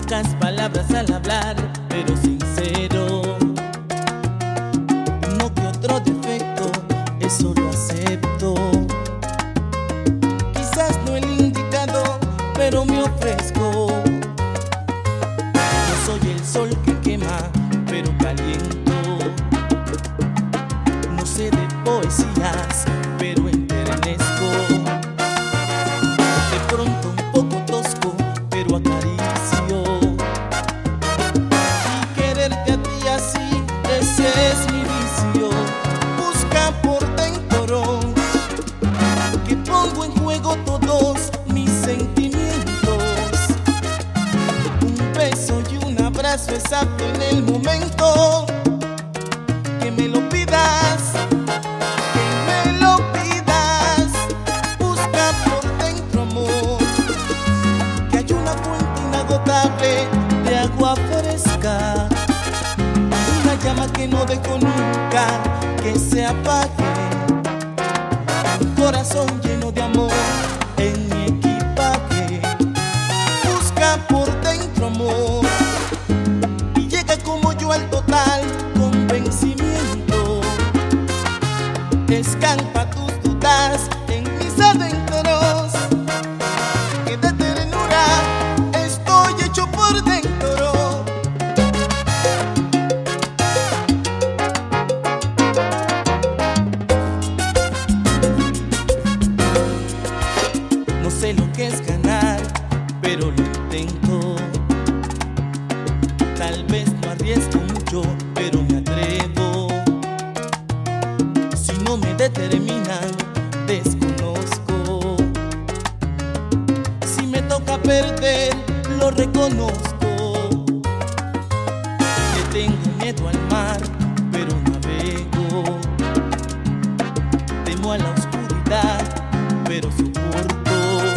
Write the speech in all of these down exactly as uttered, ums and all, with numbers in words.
Pocas palabras al hablar, pero sincero. No que otro defecto, eso lo acepto. Quizás no el indicado, pero me ofrezco. Yo soy el sol que quema, pero caliento. No sé de poesías, pero enternezco. De pronto un poco tosco, pero acaricio. Y quererte a ti así, ese es mi vicio. Busca por dentro, que pongo en juego todos mis sentimientos. Un beso y un abrazo exacto en el momento. Que me lo pidas, que me lo pidas. Busca por dentro, amor, que hay una fuente inagotable de agua fresca. Una llama que no dejo nunca que se apague. Un corazón lleno de amor en mi equipaje. Busca por dentro, amor, y llega como yo al total convencimiento. Escampa tus dudas en mis adentros, que de ternura estoy hecho por dentro. No sé lo que es ganar, pero lo intento. Tal vez no arriesgo mucho, pero me atrevo. Si no me determinan, desconozco. Si me toca perder, lo reconozco. Le tengo miedo al mar, pero navego. Temo a la oscuridad, pero soporto.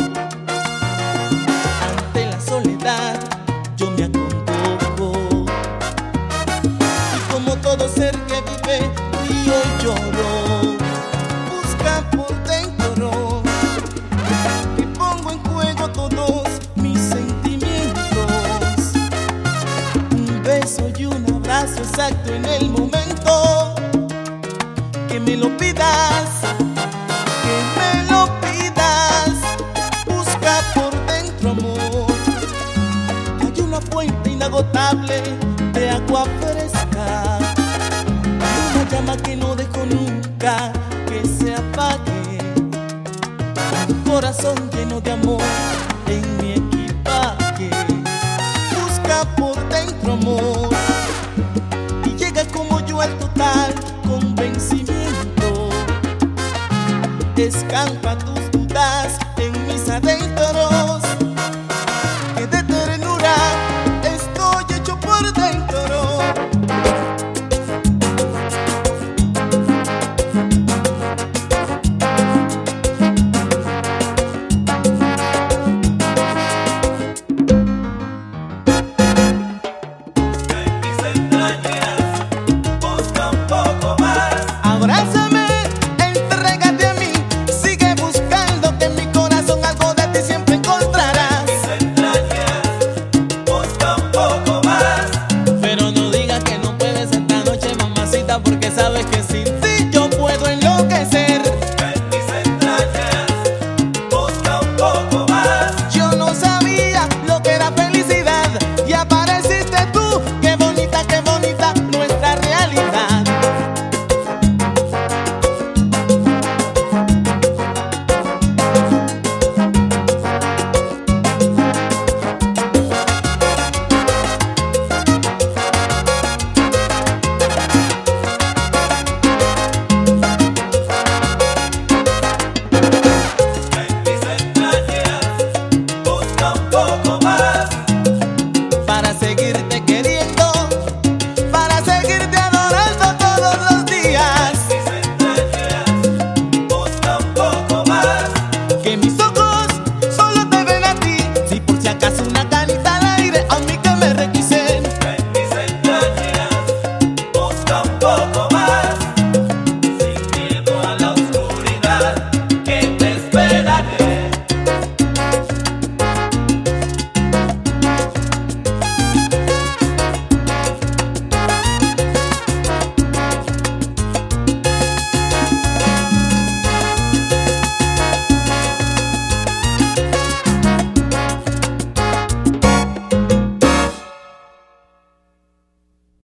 Ante la soledad, yo me acongojo. Y como todo ser que vive, río y lloro. Busca por dentro, que pongo en juego todos mis sentimientos. Un beso y un abrazo exacto en el momento. Que me lo pidas, que me lo pidas. Busca por dentro, amor, que hay una fuente inagotable de agua fresca. Una llama que no dejo nunca que se apague. Un corazón lleno de amor en mi equipaje. Busca por dentro, amor, y llega como yo al total convencimiento. Escampa tu